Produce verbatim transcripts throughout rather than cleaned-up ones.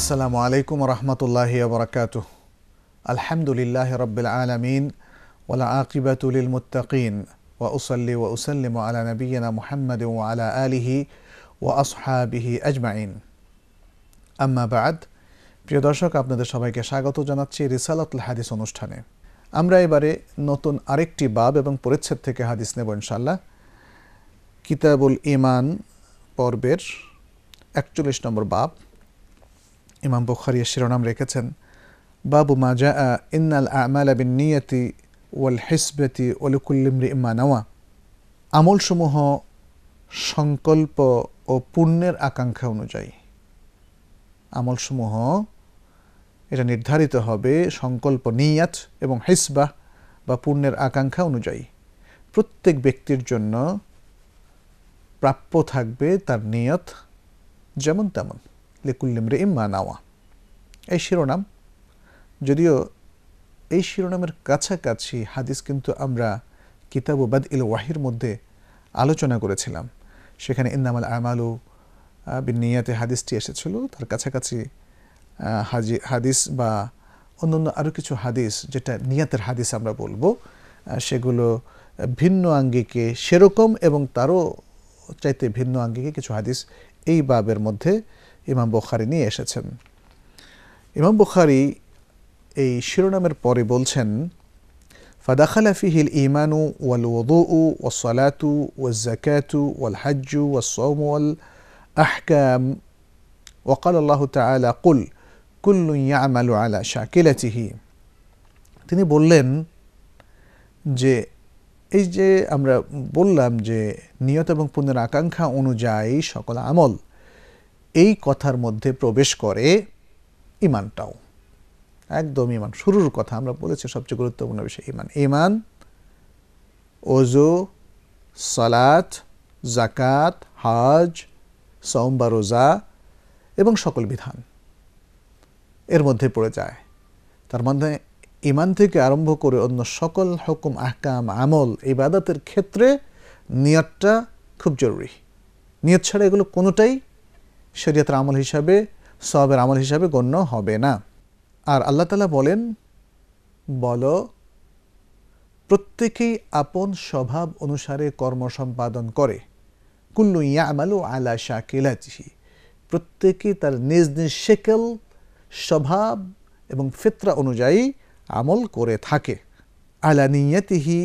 আসসালামু আলাইকুম ওয়া রাহমাতুল্লাহি ওয়া বারাকাতুহু। আলহামদুলিল্লাহি রাব্বিল আলামিন ওয়াল আকিবাতু লিল মুত্তাকিন ওয়া উসাল্লি ওয়া উসাল্লিমু আলা নাবিয়িনা মুহাম্মাদিন ওয়া আলা আলিহি ওয়া আসহাবিহি আজমাইন। আম্মা বা'দ। প্রিয় দর্শক, আপনাদের সবাইকে স্বাগত জানাচ্ছি রিসালাতুল হাদিস অনুষ্ঠানে। আমরা এবারে নতুন আরেকটি বাব এবং পরিচ্ছেদ থেকে হাদিস নেব ইনশাআল্লাহ। কিতাবুল ঈমান পর্বের একচল্লিশ নম্বর বাব। ইমাম বুখারী এর শিরোনাম রেখেছেন বাবু মা জাআ ইন্নাল আ'মালা বিন্নিয়াতি ওয়াল হিসবাতি ওয়া লিকুল্লি ইমরিইন মা নাওয়া। আমলসমূহ সংকল্প ও পুণ্যের আকাঙ্ক্ষা অনুযায়ী। আমলসমূহ এটা নির্ধারিত হবে সংকল্প, নিয়াত এবং হিসবা বা পুণ্যের আকাঙ্ক্ষা অনুযায়ী। প্রত্যেক ব্যক্তির জন্য প্রাপ্য থাকবে তার নিয়ত যেমন তেমন। লিকুল্লি ইমরিইন মা নাওয়া এই শিরোনাম, যদিও এই শিরোনামের কাছাকাছি হাদিস কিন্তু আমরা কিতাবু বাদইল ওয়াহির মধ্যে আলোচনা করেছিলাম। সেখানে ইন্নামাল আমালু বিন্নিয়াতে হাদিসটি এসেছিল। তার কাছাকাছি হাজি হাদিস বা অন্যান্য আরও কিছু হাদিস, যেটা নিয়াতের হাদিস আমরা বলবো, সেগুলো ভিন্ন আঙ্গিকে সেরকম এবং তারও চাইতে ভিন্ন আঙ্গিকে কিছু হাদিস এই বাবের মধ্যে ইমাম বুখারী নিয়ে এসেছেন। ইমাম বুখারী এই শিরোনামের পরে বলছেন ফাদাখালা ফিহিল ঈমানু ওয়াল ওযুউ ওয়াস সালাতু ওয়াজ যাকাতু ওয়াল হাজ্জু ওয়াস সাওমু ওয়াল আহকাম ওয়া ক্বালা আল্লাহু তাআলা কুল কুল্লুন ইয়া'মালু আলা শাকিলাতিহি। তিনি বললেন যে এই যে আমরা বললাম যে নিয়ত এবং পুণ্যের আকাঙ্ক্ষা অনুযায়ী সকল আমল, এই কথার মধ্যে প্রবেশ করে ঈমানটাও। একদম ঈমান, শুরুর কথা আমরা বলেছি, সবচেয়ে গুরুত্বপূর্ণ বিষয় ঈমান। ঈমান, ওযু, সালাত, যাকাত, হজ, সওম বা রোজা এবং সকল বিধান এর মধ্যে পড়ে যায়। তার মধ্যে ঈমান থেকে আরম্ভ করে অন্য সকল হুকুম, আহকাম, আমল, ইবাদতের ক্ষেত্রে নিয়তটা খুব জরুরি। নিয়ত ছাড়া এগুলো কোনোটাই শরীয়তের আমল হিসাবে, সওয়াবের আমল হিসাবে গণ্য হবে না। আর আল্লাহ তাআলা বলেন, বলো প্রত্যেকেই আপন স্বভাব অনুসারে কর্ম সম্পাদন করে। কুল্লু ইয়া'মালু আলা শাকিলাতিহি, প্রত্যেকেই তার নিজ নিজ শেকেল, স্বভাব এবং ফিতরা অনুযায়ী আমল করে থাকে। আলা নিয়াতিহি,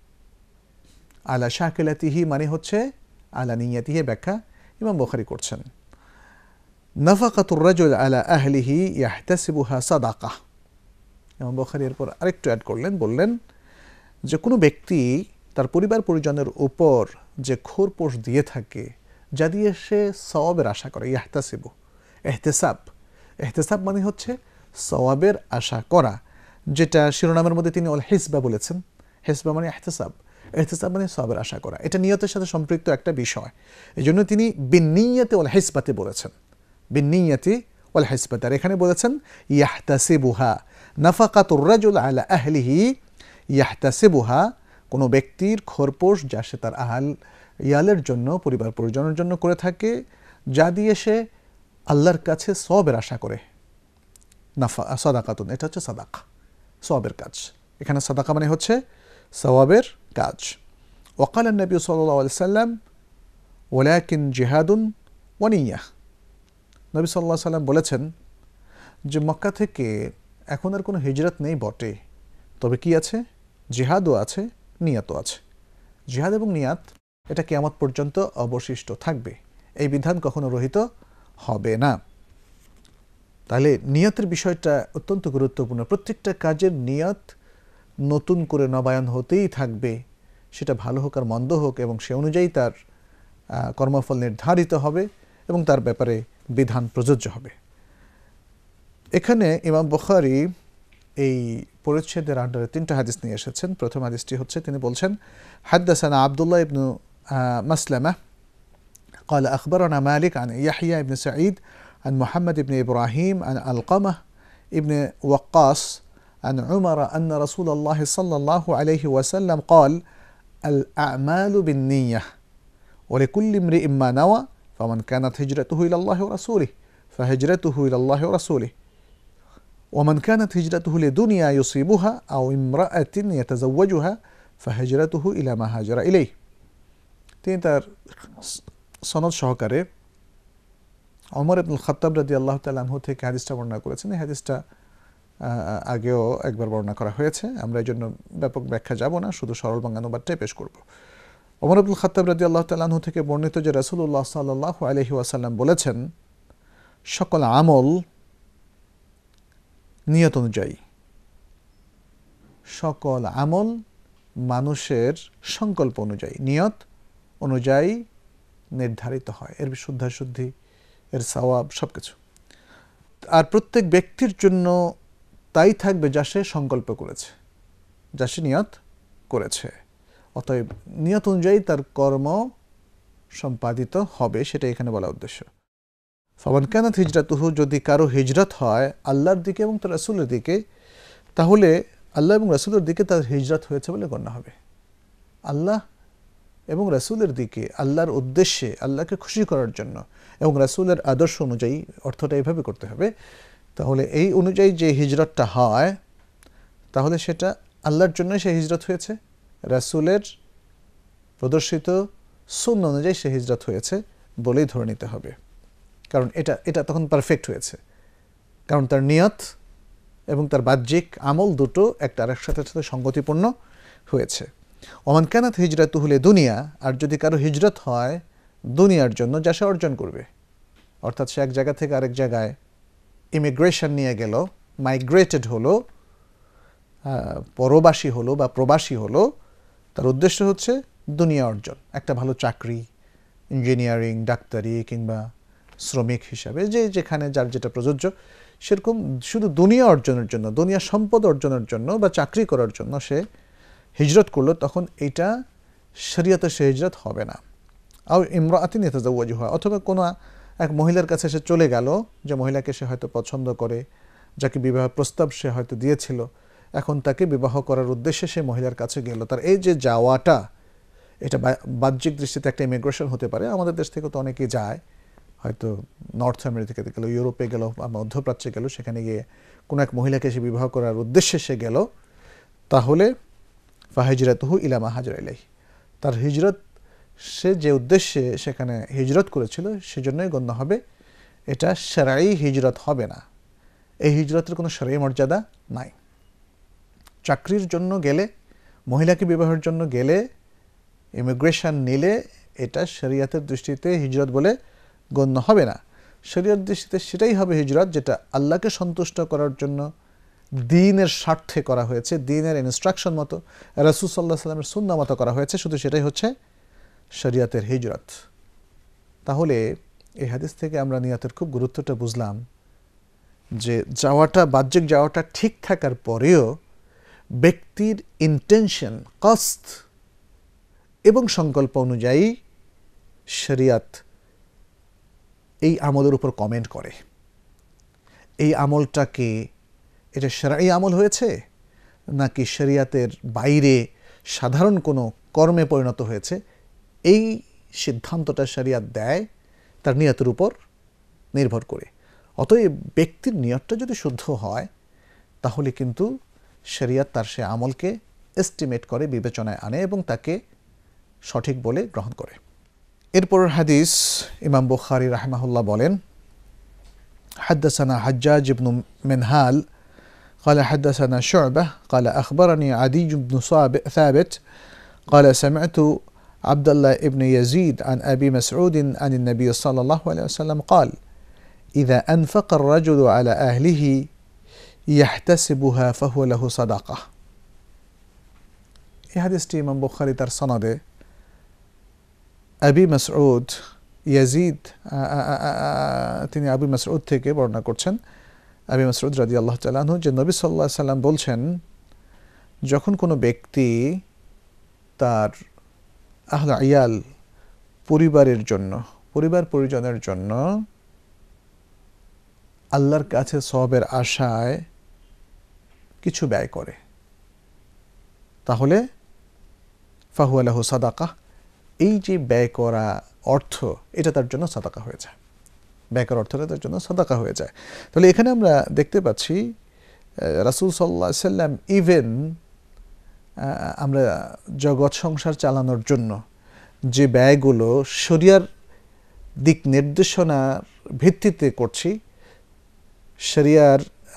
আলা শাকিলাতিহি মানে হচ্ছে আলা নিয়াতিহি ব্যাখ্যা ইমাম বুখারী করছেন। নাফাকাতুর রাজুল আলা আহলিহি ইয়াহতাসিবুহা সাদাকাহ। ইমাম বুখারী এরপর আরেকটু অ্যাড করলেন, বললেন যে কোনো ব্যক্তি তার পরিবার পরিজনের উপর যে খোরপোশ দিয়ে থাকে, যা দিয়ে সে সওয়াবের আশা করে, ইয়াহতাসিবু, ইহতিসাব। ইহতিসাব মানে হচ্ছে সওয়াবের আশা করা, যেটা শিরোনামের মধ্যে তিনি অল হিসবা বলেছেন। হিসবা মানে ইহতিসাব, ইহতিসাব মানে সওয়াবের আশা করা। এটা নিয়তের সাথে সম্পৃক্ত একটা বিষয়। এই জন্য তিনি বিন্নিয়াতে ওয়াল হিসবাতে বলেছেন, বিন্নিয়াতি ওয়াল হিসবাত। আর এখানে বলেছেন ইয়াহতাসিবুহা। নাফাকাতুর রাজুল আলা আহলিহি ইয়াহতাসিবুহা, কোনো ব্যক্তির খোরপোশ যা সে তার আহাল ইয়ালের জন্য, পরিবার পরিজনের জন্য করে থাকে, যা দিয়ে সে আল্লাহর কাছে সওয়াবের আশা করে। নাফা সাদাকাতুন, এটা হচ্ছে সাদাকা, সওয়াবের কাজ। এখানে সাদাকা মানে হচ্ছে সওয়াবের কাজ। ওয়াকাল নবী সাল্লাল্লাহু আলাইহি সাল্লাম ওয়ালাকিন জিহাদুন ওয়া নিয়াহ। নবী সাল্লাল্লাহু আলাইহি সাল্লাম বলেছেন যে মক্কা থেকে এখন আর কোনো হিজরত নেই বটে, তবে কি আছে? জিহাদও আছে, নিয়াতও আছে। জিহাদ এবং নিয়াত এটা কিয়ামত পর্যন্ত অবশিষ্ট থাকবে, এই বিধান কখনো রহিত হবে না। তাহলে নিয়তের বিষয়টা অত্যন্ত গুরুত্বপূর্ণ। প্রত্যেকটা কাজের নিয়ত নতুন করে নবায়ন হতেই থাকবে, সেটা ভালো হোক আর মন্দ হোক, এবং সে অনুযায়ী তার কর্মফল নির্ধারিত হবে এবং তার ব্যাপারে বিধান প্রযোজ্য হবে। এখানে ইমাম বুখারী এই পরিচ্ছেদের আন্ডারে তিনটা হাদিস নিয়ে এসেছেন। প্রথম হাদিসটি হচ্ছে, তিনি বলছেন হাদ্দাসানা আব্দুল্লাহ ইবনু মাসলামা قال أخبرنا مالك عن يحيى بن سعيد عن محمد بن إبراهيم عن علقمة ابن وقاص عن عمر أن رسول الله صلى الله عليه وسلم قال الأعمال بالنية ولكل امرئ ما نوى فمن كانت هجرته إلى الله ورسوله ফাহিজরাতুহু ইলাল্লাহি ওয়া রাসূলিহি ওয়া মান কানাত হিজরাতুহু লিদুনিয়া ইউসিবুহা আও ইমরাআতিন ইয়াতাযাওয়াজুহা ফাহিজরাতুহু ইলা মা হাজারা ইলাইহি। তিনি তার সনদ সহকারে ওমর ইবনুল খাত্তাব রাদিয়াল্লাহু তাআলা আনহু থেকে হাদিসটা বর্ণনা করেছেন। এই হাদিসটা আগেও একবার বর্ণনা করা হয়েছে, আমরা এই জন্য ব্যাপক ব্যাখ্যা যাব না, শুধু সরল বাংলানুবাদটাই পেশ করব। ওমর ইবনুল খাত্তাব রাদিয়াল্লাহু তাআলা আনহু থেকে বর্ণিত যে রাসূলুল্লাহ সাল্লাল্লাহু আলাইহি ওয়াসাল্লাম বলেছেন, সকল আমল নিয়ত অনুযায়ী, সকল আমল মানুষের সংকল্প অনুযায়ী, নিয়ত অনুযায়ী নির্ধারিত হয়, এর শুদ্ধাশুদ্ধি, এর সওয়াব সবকিছু। আর প্রত্যেক ব্যক্তির জন্য তাই থাকবে যা সে সংকল্প করেছে, যা সে নিয়ত করেছে। অতএব নিয়ত অনুযায়ী তার কর্ম সম্পাদিত হবে, সেটা এখানে বলা উদ্দেশ্য। ফামান কানাত হিজরাতুহু, যদি কারো হিজরত হয় আল্লাহর দিকে এবং তার রাসূলের দিকে, তাহলে আল্লাহ এবং রাসূলের দিকে তার হিজরত হয়েছে বলে গণ্য হবে। আল্লাহ এবং রাসূলের দিকে, আল্লাহর উদ্দেশ্যে, আল্লাহকে খুশি করার জন্য এবং রাসূলের আদর্শ অনুযায়ী, অর্থটা এইভাবে করতে হবে। তাহলে এই অনুযায়ী যে হিজরতটা হয়, তাহলে সেটা আল্লাহর জন্য সে হিজরত হয়েছে, রাসূলের প্রদর্শিত সুন্নাহ অনুযায়ী সে হিজরত হয়েছে বলেই ধরে নিতে হবে। কারণ এটা এটা তখন পারফেক্ট হয়েছে, কারণ তার নিয়ত এবং তার বাহ্যিক আমল দুটো একটা আরেক সাথে সাথে সঙ্গতিপূর্ণ হয়েছে। ওমান কানাত হিজরাতুহু লিদুনিয়া, আর যদি কারো হিজরত হয় দুনিয়ার জন্য, যা সে অর্জন করবে, অর্থাৎ সে এক জায়গা থেকে আরেক জায়গায় ইমিগ্রেশন নিয়ে গেল, মাইগ্রেটেড হলো, পরবাসী হলো বা প্রবাসী হলো, তার উদ্দেশ্য হচ্ছে দুনিয়া অর্জন, একটা ভালো চাকরি, ইঞ্জিনিয়ারিং, ডাক্তারি কিংবা শ্রমিক হিসাবে, যে যেখানে যার যেটা প্রযোজ্য, সেরকম শুধু দুনিয়া অর্জনের জন্য, দুনিয়া সম্পদ অর্জনের জন্য বা চাকরি করার জন্য সে হিজরত করলো, তখন এটা শরীয়তে সে হিজরত হবে না। আও ইমরাআতিন ইয়াতাযাওয়াজুহা, অথবা কোনো এক মহিলার কাছে সে চলে গেল, যে মহিলাকে সে হয়তো পছন্দ করে, যাকে বিবাহ প্রস্তাব সে হয়তো দিয়েছিল, এখন তাকে বিবাহ করার উদ্দেশ্যে সে মহিলার কাছে গেল। তার এই যে যাওয়াটা, এটা বাহ্যিক দৃষ্টিতে একটা ইমিগ্রেশন হতে পারে। আমাদের দেশ থেকে তো অনেকেই যায়, হয়তো নর্থ আমেরিকাতে গেল, ইউরোপে গেল, মধ্যপ্রাচ্যে গেল, সেখানে গিয়ে কোনো এক মহিলাকে সে বিবাহ করার উদ্দেশ্যে সে গেল, তাহলে ফাহিজরাতুহু ইলা মা হাজারা ইলাইহি, তার হিজরত সে যে উদ্দেশ্যে সেখানে হিজরত করেছিল সেজন্যই গণ্য হবে। এটা শরঈ হিজরত হবে না, এই হিজরতের কোনো শরঈ মর্যাদা নাই। চাকরির জন্য গেলে, মহিলাকে বিবাহের জন্য গেলে, ইমিগ্রেশন নিলে, এটা শরীয়তের দৃষ্টিতে হিজরত বলে গণ্য হবে না। শরীয়তের দৃষ্টিতে সেটাই হবে হিজরত যেটা আল্লাহকে সন্তুষ্ট করার জন্য দ্বীনের স্বার্থে করা হয়েছে, দ্বীনের ইনস্ট্রাকশন মতো, রাসূল সাল্লাল্লাহু আলাইহি ওয়াসাল্লামের সুন্নাহ মতো করা হয়েছে, শুধু সেটাই হচ্ছে শরীয়তের হিজরত। তাহলে এই হাদিস থেকে আমরা নিয়তের খুব গুরুত্বটা বুঝলাম, যে যাওয়াটা, বাহ্যিক যাওয়াটা ঠিক থাকার পরেও ব্যক্তির ইন্টেনশন, কস্ত এবং সংকল্প অনুযায়ী শরীয়ত এই আমলের উপর কমেন্ট করে। এই আমলটাকে, এটা শরঈ আমল হয়েছে নাকি শরীয়তের বাইরে সাধারণ কোনো কর্মে পরিণত হয়েছে, এই সিদ্ধান্তটা শরীয়ত দেয় তার নিয়তের উপর নির্ভর করে। অতএব ব্যক্তির নিয়তটা যদি শুদ্ধ হয়, তাহলে কিন্তু শরীয়ত তার সে আমলকে এস্টিমেট করে, বিবেচনায় আনে এবং তাকে সঠিক বলে গ্রহণ করে। এরপরের হাদিস ইমাম বুখারী রাহিমাহুল্লাহ বলেন, হাদ্দাসানা হাজ্জাজ ইবনু মিনহাল قال حدثنا شعبة قال أخبرني عدي بن ثابت قال سمعت عبد الله ابن يزيد عن أبي مسعود عن النبي صلى الله عليه وسلم قال إذا أنفق الرجل على أهله يحتسبها فهو له صدقة. এই হাদিসটি ইমাম বুখারী তার সনদে আবি মাসউদ ইয়াজিদ, তিনি আবি মাসউদ থেকে বর্ণনা করছেন, আবি মাসউদ রাদিয়াল্লাহু তাআলা আনহু, যে নবী সাল্লাল্লাহু আলাইহি সাল্লাম বলছেন, যখন কোনো ব্যক্তি তার আহলে ইয়াল, পরিবারের জন্য, পরিবার পরিজনের জন্য আল্লাহর কাছে সওয়াবের আশায় কিছু ব্যয় করে, তাহলে ফাহুয়া লাহু সাদাকা, এই যে ব্যয় করা অর্থ, এটা তার জন্য সাদাকা হয়ে যায়। ব্যয় করার অর্থটা তার জন্য সাদাকা হয়ে যায়। তাহলে এখানে আমরা দেখতে পাচ্ছি রাসূল সাল্লাল্লাহু আলাইহি সাল্লাম ইভেন আমরা জগৎ সংসার চালানোর জন্য যে ব্যয়গুলো শরিয়ার দিক নির্দেশনার ভিত্তিতে করছি, শরিয়ার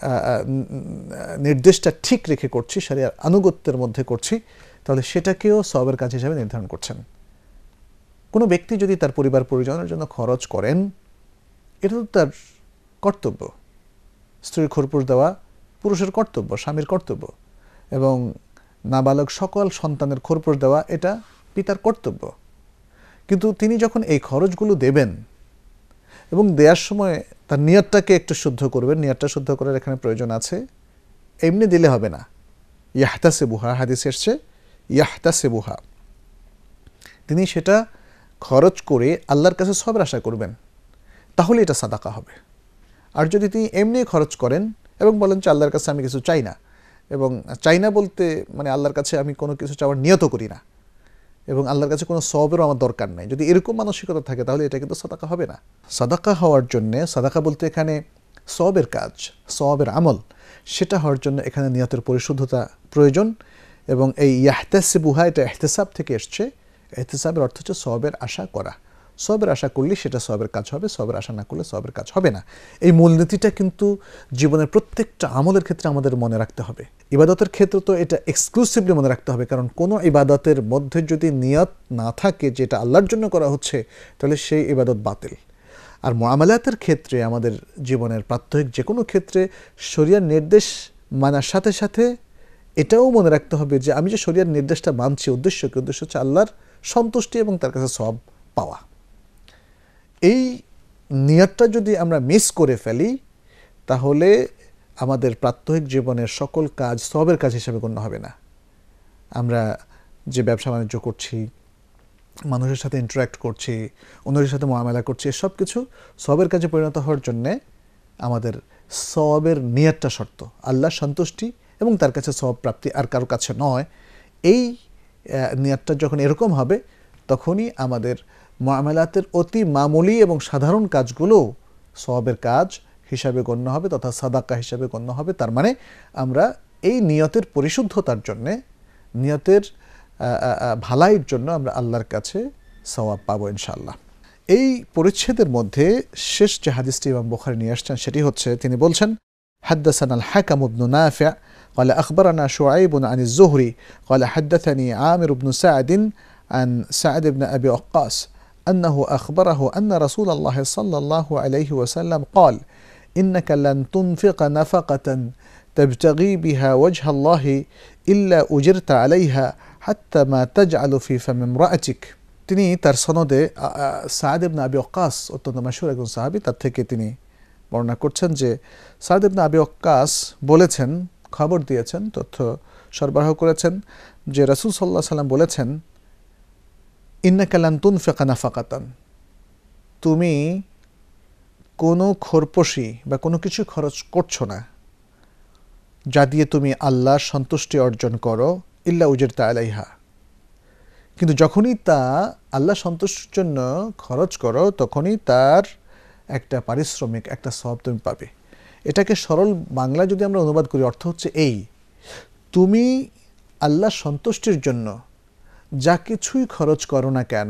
নির্দেশটা ঠিক রেখে করছি, শরিয়ার আনুগত্যের মধ্যে করছি, তাহলে সেটাকেও সওয়াবের কাজ হিসেবে নির্ধারণ করছেন। কোনো ব্যক্তি যদি তার পরিবার পরিজনের জন্য খরচ করেন, এটা তো তার কর্তব্য। স্ত্রীর খোরপোশ দেওয়া পুরুষের কর্তব্য, স্বামীর কর্তব্য, এবং নাবালক সকল সন্তানের খোরপোশ দেওয়া এটা পিতার কর্তব্য। কিন্তু তিনি যখন এই খরচগুলো দেবেন এবং দেওয়ার সময় তার নিয়তটাকে একটু শুদ্ধ করবেন, নিয়তটা শুদ্ধ করার এখানে প্রয়োজন আছে। এমনি দিলে হবে না। ইয়াহতাসিবুহা, হাদিস এসছে ইয়াহতাসিবুহা, তিনি সেটা খরচ করে আল্লাহর কাছে সওয়াবের আশা করবেন, তাহলে এটা সাদাকা হবে। আর যদি তিনি এমনি খরচ করেন এবং বলেন যে আল্লাহর কাছে আমি কিছু চাই না, এবং চাই না বলতে মানে আল্লাহর কাছে আমি কোনো কিছু চাওয়ার নিয়ত করি না, এবং আল্লাহর কাছে কোনো সওয়াবেরও আমার দরকার নাই, যদি এরকম মানসিকতা থাকে তাহলে এটা কিন্তু সাদাকা হবে না। সাদাকা হওয়ার জন্যে, সাদাকা বলতে এখানে সওয়াবের কাজ, সওয়াবের আমল, সেটা হওয়ার জন্য এখানে নিয়তের পরিশুদ্ধতা প্রয়োজন। এবং এই ইয়াহতাসিবুহা এটা ইহতিসাব থেকে এসছে। ইহতিসাবের অর্থ হচ্ছে সওয়াবের আশা করা। সওয়াবের আশা করলে সেটা সওয়াবের কাজ হবে, সওয়াবের আশা না করলে সওয়াবের কাজ হবে না। এই মূলনীতিটা কিন্তু জীবনের প্রত্যেকটা আমলের ক্ষেত্রে আমাদের মনে রাখতে হবে। ইবাদতের ক্ষেত্রে তো এটা এক্সক্লুসিভলি মনে রাখতে হবে, কারণ কোনো ইবাদতের মধ্যে যদি নিয়ত না থাকে যেটা আল্লাহর জন্য করা হচ্ছে, তাহলে সেই ইবাদত বাতিল। আর মুআমালাতের ক্ষেত্রে, আমাদের জীবনের প্রাত্যহিক যে কোনো ক্ষেত্রে শরিয়ার নির্দেশ মানার সাথে সাথে এটাও মনে রাখতে হবে যে আমি যে শরিয়ার নির্দেশটা মানছি, উদ্দেশ্য কি? উদ্দেশ্য হচ্ছে আল্লাহর সন্তুষ্টি এবং তার কাছে সওয়াব পাওয়া। এই নিয়তটা যদি আমরা মিস করে ফেলি, তাহলে আমাদের প্রাত্যহিক জীবনের সকল কাজ সওয়াবের কাজ হিসেবে গণ্য হবে না। আমরা যে ব্যবসা বাণিজ্য করছি, মানুষের সাথে ইন্টারাক্ট করছি, অন্যদের সাথে মুআমালা করছি, সব কিছু সওয়াবের কাজে পরিণত হওয়ার জন্যে আমাদের সওয়াবের নিয়তটা শর্ত, আল্লাহর সন্তুষ্টি এবং তার কাছে সওয়াব প্রাপ্তি, আর কারো কাছে নয়। এই নিয়তটা যখন এরকম হবে, তখনই আমাদের মুআমালাতের অতি মামুলি এবং সাধারণ কাজগুলো সওয়াবের কাজ হিসাবে গণ্য হবে, তথা সাদাকা হিসাবে গণ্য হবে। তার মানে আমরা এই নিয়তের পরিশুদ্ধতার জন্যে, নিয়তের ভালাইয়ের জন্য আমরা আল্লাহর কাছে সওয়াব পাবো ইনশাআল্লাহ। এই পরিচ্ছেদের মধ্যে শেষ যে হাদিসটি ইমাম বুখারী নিয়ে আসছেন সেটি হচ্ছে, তিনি বলছেন হাদদাসানা আল হাকাম ইবনু নাফি' قال أخبرنا شعيب عن الزهري قال حدثني عامر بن سعد عن سعد بن أبي وقاص أنه أخبره أن رسول الله صلى الله عليه وسلم قال إنك لن تنفق نفقة تبتغي بها وجه الله إلا أجرت عليها حتى ما تجعل في فم امرأتك। তিনি তার সনদে সাদ ইবনে আবি ওয়াক্কাস, অত্যন্ত মাশহুর একজন সাহাবী, তার থেকে তিনি বর্ণনা করছেন যে সাদ ইবনে আবি ওয়াক্কাস বলেছেন, খবর দিয়েছেন, তথ্য সরবরাহ করেছেন যে রাসূল সাল্লাল্লাহু আলাইহি সাল্লাম বলেছেন, ইন্নাকা লান তুনফিকা নাফাকাতান, তুমি কোনো খরপোশি বা কোনো কিছু খরচ করছো না যা দিয়ে তুমি আল্লাহর সন্তুষ্টি অর্জন করো, ইল্লা উজিরতা আলাইহা, কিন্তু যখনই তা আল্লাহ সন্তুষ্টির জন্য খরচ করো, তখনই তার একটা পারিশ্রমিক, একটা সওয়াব তুমি পাবে। এটাকে সরল বাংলা যদি আমরা অনুবাদ করি, অর্থ হচ্ছে এই, তুমি আল্লাহ সন্তুষ্টির জন্য যা কিছুই খরচ করো না কেন,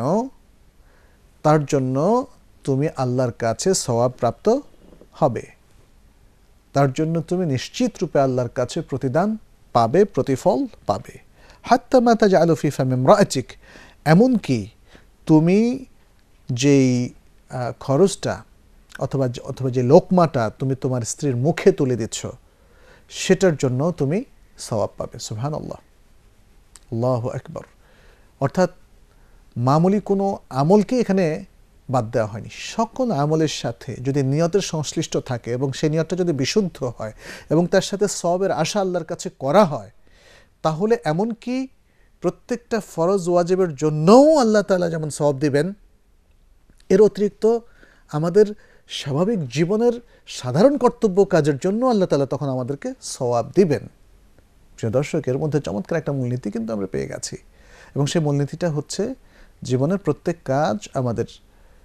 তার জন্য তুমি আল্লাহর কাছে সওয়াব প্রাপ্ত হবে, তার জন্য তুমি নিশ্চিত রূপে আল্লাহর কাছে প্রতিদান পাবে, প্রতিফল পাবে। হাত্তা মা তাজআলু ফি ফামি ইমরাআতিক, এমনকি তুমি যেই খরচটা অথবা অথবা যে লোকমাটা তুমি তোমার স্ত্রীর মুখে তুলে দিচ্ছ, সেটার জন্য তুমি সওয়াব পাবে। সুবহানাল্লাহ, আল্লাহু আকবার। অর্থাৎ মামুলি কোনো আমলকে এখানে বাদ দেওয়া হয়নি। সকল আমলের সাথে যদি নিয়তের সংশ্লিষ্ট থাকে এবং সেই নিয়তটা যদি বিশুদ্ধ হয় এবং তার সাথে সওয়াবের আশা আল্লাহর কাছে করা হয়, তাহলে এমনকি প্রত্যেকটা ফরজ ওয়াজিবের জন্যও আল্লাহ তাআলা যেমন সওয়াব দিবেন, এর অতিরিক্ত আমাদের স্বাভাবিক জীবনের সাধারণ কর্তব্য কাজের জন্য আল্লাহ তাআলা তখন আমাদেরকে সওয়াব দিবেন। প্রিয় দর্শক, এর মধ্যে চমৎকার একটা মূলনীতি কিন্তু আমরা পেয়ে গেছি, এবং সেই মূলনীতিটা হচ্ছে জীবনের প্রত্যেক কাজ আমাদের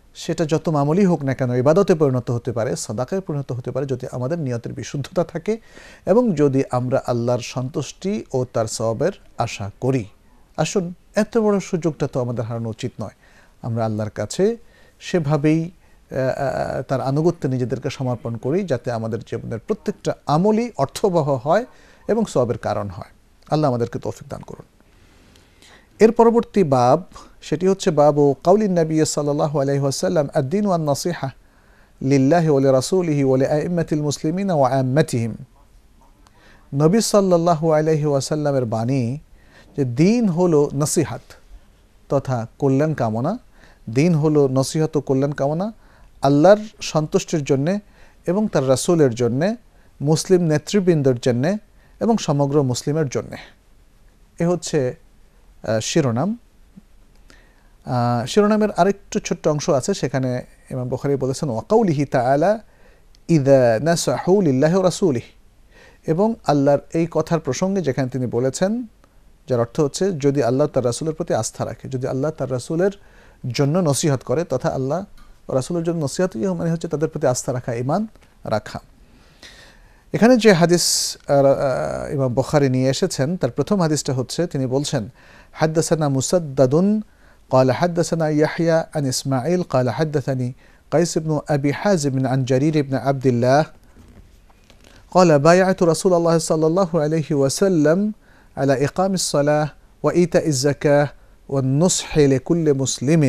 সেটা যত মামুলি হোক না কেন ইবাদতে পরিণত হতে পারে, সাদাকায় পরিণত হতে পারে যদি আমাদের নিয়তের বিশুদ্ধতা থাকে এবং যদি আমরা আল্লাহর সন্তুষ্টি ও তার সওয়াবের আশা করি। আসুন, এত বড় সুযোগটা তো আমাদের হারানো উচিত নয়। আমরা আল্লাহর কাছে সেভাবেই তার আনুগত্যে নিজেদেরকে সমর্পণ করি যাতে আমাদের জীবনের প্রত্যেকটা আমলই অর্থবহ হয় এবং সওয়াবের কারণ হয়। আল্লাহ আমাদেরকে তৌফিক দান করুন। এর পরবর্তী বাব, সেটি হচ্ছে বাবু কাউলিন নবী সাল্লাল্লাহু আলাইহি ওয়াসাল্লাম আদ-দীন ওয়ান নাসিহা লিল্লাহি ওয়া লিরাসূলিহি ওয়া লিআইম্মাতিল মুসলিমিনা ওয়া আম্মাতিহিম। নবী সাল্লাল্লাহু আলাইহি ওয়াসাল্লামের বাণী যে দিন হলো নসিহাত তথা কল্যাণ কামনা, দিন হলো নসিহত ও কল্যাণ কামনা আল্লাহর সন্তুষ্টির জন্যে এবং তার রাসূলের জন্যে, মুসলিম নেতৃবৃন্দের জন্যে এবং সমগ্র মুসলিমের জন্যে। এ হচ্ছে শিরোনাম। শিরোনামের আরেকটু ছোট্ট অংশ আছে, সেখানে ইমাম বুখারী বলেছেন ওয়াকাউলিহি তাআলা ইযা নাসাহু লিল্লাহি ওয়া রাসূলিহি, এবং আল্লাহর এই কথার প্রসঙ্গে যেখানে তিনি বলেছেন, যার অর্থ হচ্ছে যদি আল্লাহ তার রাসূলের প্রতি আস্থা রাখে, যদি আল্লাহ তার রাসূলের জন্য নসিহত করে, তথা আল্লাহ রাসূলের জন্য নসিহত মানে হচ্ছে তাদের প্রতি আস্থা রাখা, ঈমান রাখা। এখানে যে হাদিস ইমাম বুখারী নিয়ে এসেছেন তার প্রথম হাদিসটা হচ্ছে, তিনি বলছেন হাদ্দাসানা মুসাদ্দাদুন قال حدثنا يحيى عن إسماعيل قال حدثني قيس بن أبي حازم عن جرير بن عبد الله قال بايعت رسول الله صلى الله عليه وسلم على إقام الصلاة وإيتاء الزكاة والنصح لكل مسلم.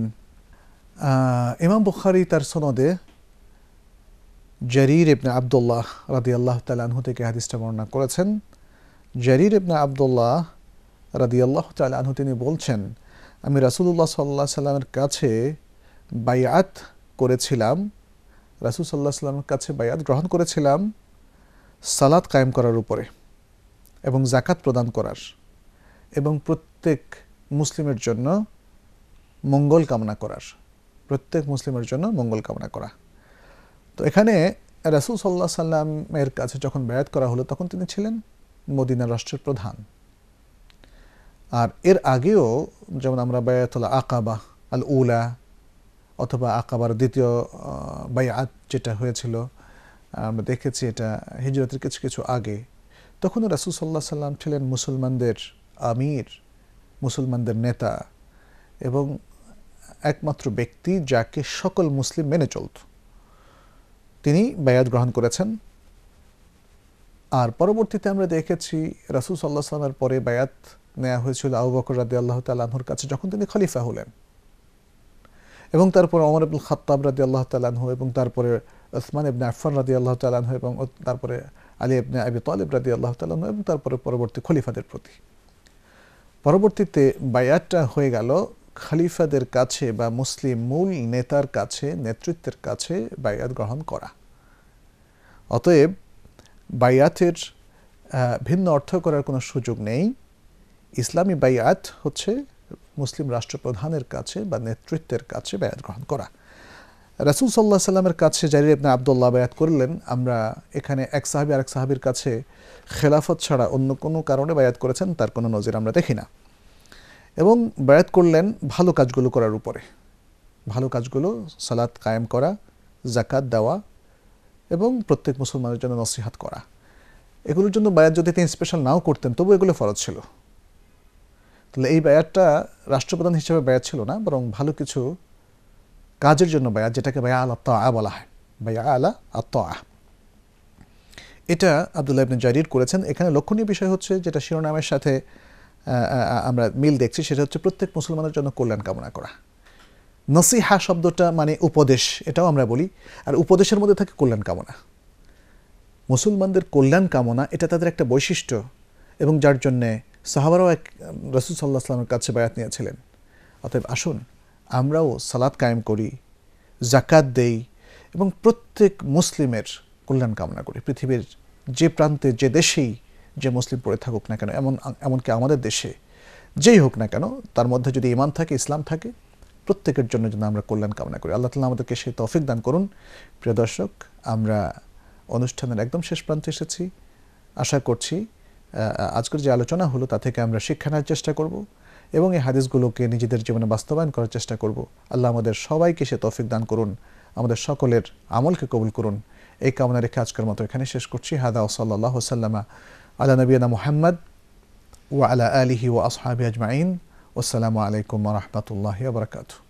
ইমাম বুখারী তার সনদে জারীর ইবনে আব্দুল্লাহ রাদিয়াল্লাহু তাআলা আনহু থেকে হাদিসটা বর্ণনা করেছেন। জারীর ইবনে আব্দুল্লাহ রাদিয়াল্লাহু তাআলা আনহু তিনি বলছেন, আমি রাসূলুল্লাহ সাল্লাল্লাহু আলাইহি সাল্লামের কাছে বায়াত করেছিলাম, রাসূল সাল্লাল্লাহু আলাইহি সাল্লামের কাছে বায়াত গ্রহণ করেছিলাম সালাত কায়েম করার উপরে এবং যাকাত প্রদান করার এবং প্রত্যেক মুসলিমের জন্য মঙ্গল কামনা করার, প্রত্যেক মুসলিমের জন্য মঙ্গল কামনা করা। তো এখানে রাসূল সাল্লাল্লাহু আলাইহি সাল্লামের কাছে যখন বায়াত করা হলো তখন তিনি ছিলেন মদিনার রাষ্ট্রের প্রধান। আর এর আগেও যেমন আমরা বায়াতুল আকাবা আল উলা অথবা আকাবার দ্বিতীয় বায়াত যেটা হয়েছিল আমরা দেখেছি, এটা হিজরতের কিছু কিছু আগে, তখনও রাসূল সাল্লাল্লাহু আলাইহি সাল্লাম ছিলেন মুসলমানদের আমির, মুসলমানদের নেতা এবং একমাত্র ব্যক্তি যাকে সকল মুসলিম মেনে চলত। তিনি বায়াত গ্রহণ করেছেন। আর পরবর্তীতে আমরা দেখেছি রাসূল সাল্লাল্লাহু আলাইহি সাল্লামের পরে বায়াত নেওয়া হয়েছিল আবু বকর রাদিয়াল্লাহু তাআলা আনহুর কাছে যখন তিনি খলিফা হলেন, এবং তারপরে ওমর ইবনে খাত্তাব রাদিয়াল্লাহু তাআলা আনহু, এবং তারপরে উসমান ইবনে আফফান রাদিয়াল্লাহু তাআলা আনহু, এবং তারপরে আলী ইবনে আবি তালিব রাদিয়াল্লাহু তাআলা আনহু, এবং তারপরে পরবর্তী খলিফাদের প্রতি। পরবর্তীতে বায়াতটা হয়ে গেল খলিফাদের কাছে বা মুসলিম মূল নেতার কাছে, নেতৃত্বের কাছে বায়াত গ্রহণ করা। অতএব বায়াতের ভিন্ন অর্থ করার কোনো সুযোগ নেই। ইসলামী বায়াত হচ্ছে মুসলিম রাষ্ট্রপ্রধানের কাছে বা নেতৃত্বের কাছে বায়াত গ্রহণ করা। রাসূল সাল্লাল্লাহু আলাইহি সাল্লামের কাছে জারীর ইবনে আব্দুল্লাহ বায়াত করলেন। আমরা এখানে এক সাহাবী আরেক সাহাবীর কাছে খেলাফত ছাড়া অন্য কোনো কারণে বায়াত করেছেন তার কোনো নজির আমরা দেখি না, এবং বায়াত করলেন ভালো কাজগুলো করার উপরে। ভালো কাজগুলো সালাত কায়েম করা, যাকাত দেওয়া এবং প্রত্যেক মুসলমানের জন্য নসিহত করা। এগুলোর জন্য বায়াত যদি তিনি স্পেশাল নাও করতেন তবু এগুলো ফরজ ছিল। তাহলে এই বায়াতটা রাষ্ট্রপ্রধান হিসেবে বায়াত ছিল না, বরং ভালো কিছু কাজের জন্য বায়াত, যেটাকে বায়া আলা তাআ বলা হয়, বায়া আলা আত-তাআ। এটা আব্দুল্লাহ ইবনে জারীর করেছেন। এখানে লক্ষণীয় বিষয় হচ্ছে, যেটা শিরোনামের সাথে আমরা মিল দেখছি, সেটা হচ্ছে প্রত্যেক মুসলমানের জন্য কল্যাণ কামনা করা। নসিহা শব্দটা মানে উপদেশ, এটাও আমরা বলি, আর উপদেশের মধ্যে থাকে কল্যাণ কামনা। মুসলমানদের কল্যাণ কামনা এটা তাদের একটা বৈশিষ্ট্য, এবং যার জন্যে সাহাবারাও এক রাসূল সাল্লাল্লাহু আলাইহি সাল্লামের কাছে বায়াত নিয়েছিলেন। অতএব আসুন আমরাও সালাত কায়েম করি, যাকাত দেই এবং প্রত্যেক মুসলিমের কল্যাণ কামনা করি। পৃথিবীর যে প্রান্তে, যে দেশেই যে মুসলিম পড়ে থাকুক না কেন, এমন এমনকি আমাদের দেশে যেই হোক না কেন, তার মধ্যে যদি ঈমান থাকে, ইসলাম থাকে, প্রত্যেকের জন্য যেন আমরা কল্যাণ কামনা করি। আল্লাহ তাআলা আমাদেরকে সেই তৌফিক দান করুন। প্রিয় দর্শক, আমরা অনুষ্ঠানের একদম শেষ প্রান্তে এসেছি। আশা করছি আজকের যে আলোচনা হলো তা থেকে আমরা শিক্ষা নেওয়ার চেষ্টা করব এবং এই হাদিসগুলোকে নিজেদের জীবনে বাস্তবায়ন করার চেষ্টা করব। আল্লাহ আমাদের সবাইকে সে তৌফিক দান করুন, আমাদের সকলের আমলকে কবুল করুন। এই কামনা রেখে আজকের মতো এখানে শেষ করছি। হাদা ওয়া সাল্লাল্লাহু সাল্লামা আলা নবিয়িনা মুহাম্মদ ওয়া আলা আলিহি ওয়া আসহাবিহি আজমাইন। ওয়াসসালামু আলাইকুম ওয়া রাহমাতুল্লাহি ওয়া বারাকাতুহু।